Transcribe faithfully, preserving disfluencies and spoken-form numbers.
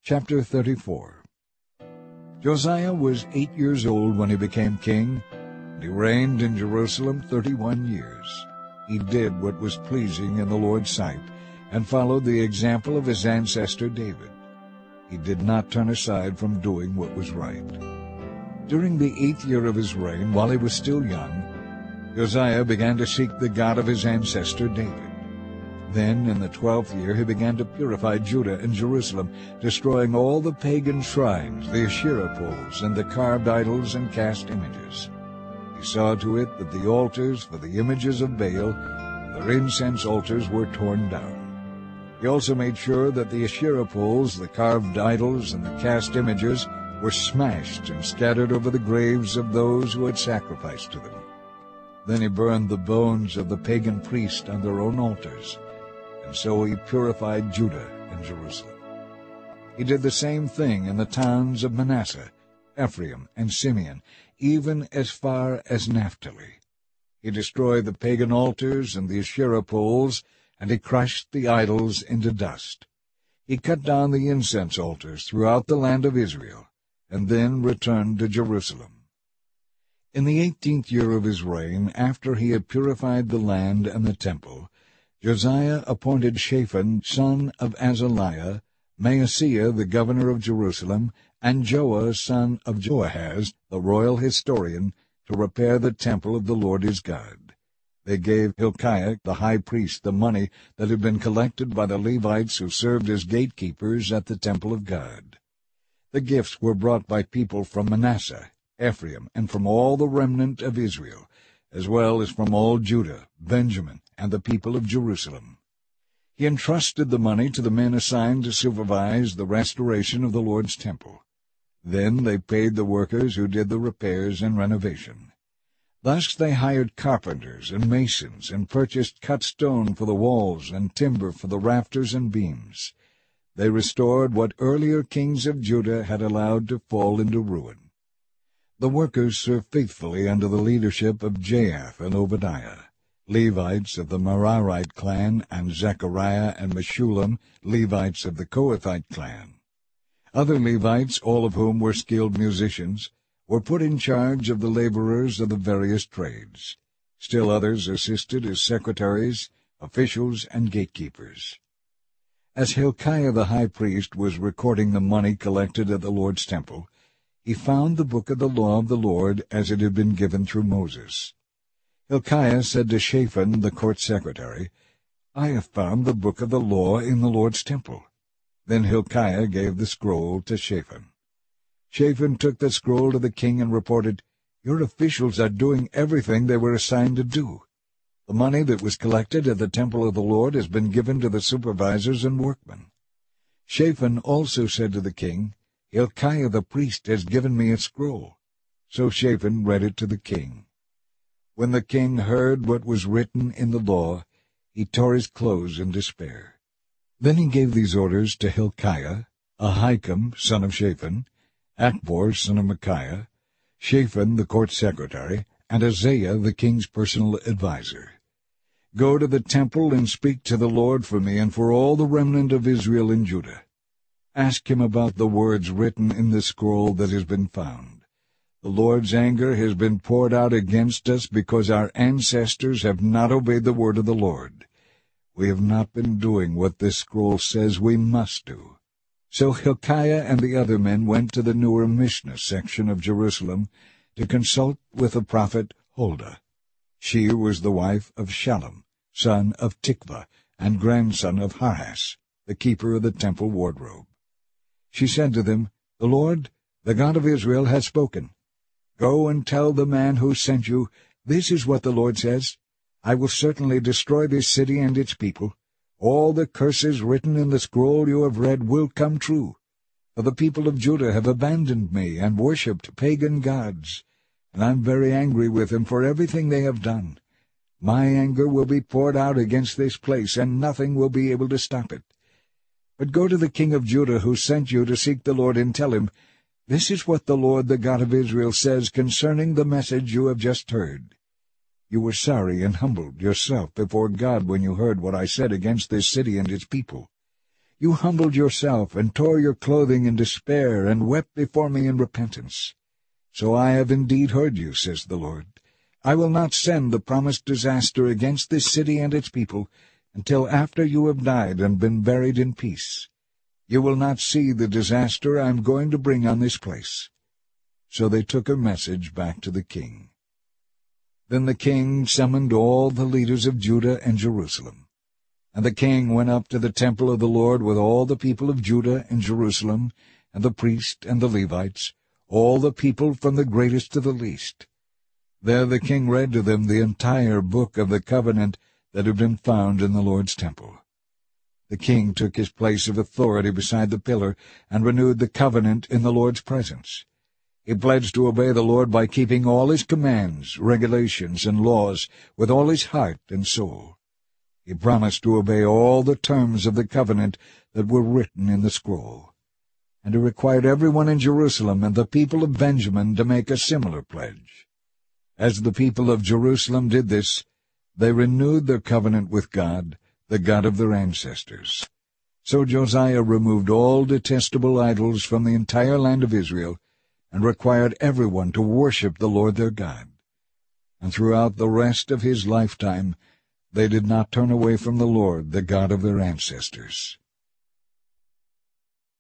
Chapter thirty-four. Josiah was eight years old when he became king, and he reigned in Jerusalem thirty-one years. He did what was pleasing in the Lord's sight, and followed the example of his ancestor David. He did not turn aside from doing what was right. During the eighth year of his reign, while he was still young, Josiah began to seek the God of his ancestor David. Then, in the twelfth year, he began to purify Judah and Jerusalem, destroying all the pagan shrines, the Asherah poles, and the carved idols and cast images. He saw to it that the altars for the images of Baal and their incense altars were torn down. He also made sure that the Asherah poles, the carved idols, and the cast images were smashed and scattered over the graves of those who had sacrificed to them. Then he burned the bones of the pagan priests on their own altars, and so he purified Judah and Jerusalem. He did the same thing in the towns of Manasseh, Ephraim, and Simeon, even as far as Naphtali. He destroyed the pagan altars and the Asherah poles, and he crushed the idols into dust. He cut down the incense altars throughout the land of Israel, and then returned to Jerusalem. In the eighteenth year of his reign, after he had purified the land and the temple, Josiah appointed Shaphan, son of Azaliah, Maaseiah, the governor of Jerusalem, and Joah, son of Joahaz, the royal historian, to repair the temple of the Lord his God. They gave Hilkiah, the high priest, the money that had been collected by the Levites who served as gatekeepers at the temple of God. The gifts were brought by people from Manasseh, Ephraim, and from all the remnant of Israel, as well as from all Judah, Benjamin, and the people of Jerusalem. He entrusted the money to the men assigned to supervise the restoration of the Lord's temple. Then they paid the workers who did the repairs and renovation. Thus they hired carpenters and masons, and purchased cut stone for the walls and timber for the rafters and beams. They restored what earlier kings of Judah had allowed to fall into ruin. The workers served faithfully under the leadership of Jahath and Obadiah, Levites of the Merarite clan, and Zechariah and Meshullam, Levites of the Kohathite clan. Other Levites, all of whom were skilled musicians, were put in charge of the laborers of the various trades. Still others assisted as secretaries, officials, and gatekeepers. As Hilkiah the high priest was recording the money collected at the Lord's temple, he found the book of the law of the Lord as it had been given through Moses. Hilkiah said to Shaphan, the court secretary, "I have found the book of the law in the Lord's temple." Then Hilkiah gave the scroll to Shaphan. Shaphan took the scroll to the king and reported, "Your officials are doing everything they were assigned to do. The money that was collected at the temple of the Lord has been given to the supervisors and workmen." Shaphan also said to the king, "Hilkiah the priest has given me a scroll." So Shaphan read it to the king. When the king heard what was written in the law, he tore his clothes in despair. Then he gave these orders to Hilkiah, Ahikam, son of Shaphan, Akbor, son of Micaiah, Shaphan, the court secretary, and Isaiah, the king's personal adviser. "Go to the temple and speak to the Lord for me and for all the remnant of Israel and Judah. Ask him about the words written in the scroll that has been found. The Lord's anger has been poured out against us because our ancestors have not obeyed the word of the Lord. We have not been doing what this scroll says we must do." So Hilkiah and the other men went to the Newer Mishnah section of Jerusalem to consult with the prophet Huldah. She was the wife of Shallum, son of Tikvah, and grandson of Harhas, the keeper of the temple wardrobe. She said to them, "The Lord, the God of Israel, has spoken. Go and tell the man who sent you, 'This is what the Lord says. I will certainly destroy this city and its people. All the curses written in the scroll you have read will come true. For the people of Judah have abandoned me and worshipped pagan gods, and I am very angry with them for everything they have done. My anger will be poured out against this place, and nothing will be able to stop it. But go to the king of Judah who sent you to seek the Lord and tell him, "This is what the Lord, the God of Israel, says concerning the message you have just heard. You were sorry and humbled yourself before God when you heard what I said against this city and its people. You humbled yourself, and tore your clothing in despair, and wept before me in repentance. So I have indeed heard you, says the Lord. I will not send the promised disaster against this city and its people until after you have died and been buried in peace. You will not see the disaster I am going to bring on this place." So they took a message back to the king. Then the king summoned all the leaders of Judah and Jerusalem. And the king went up to the temple of the Lord with all the people of Judah and Jerusalem, and the priests and the Levites, all the people from the greatest to the least. There the king read to them the entire book of the covenant that had been found in the Lord's temple. The king took his place of authority beside the pillar and renewed the covenant in the Lord's presence. He pledged to obey the Lord by keeping all his commands, regulations, and laws with all his heart and soul. He promised to obey all the terms of the covenant that were written in the scroll. And he required everyone in Jerusalem and the people of Benjamin to make a similar pledge. As the people of Jerusalem did this, they renewed their covenant with God, the God of their ancestors. So Josiah removed all detestable idols from the entire land of Israel, and required everyone to worship the Lord their God. And throughout the rest of his lifetime they did not turn away from the Lord, the God of their ancestors.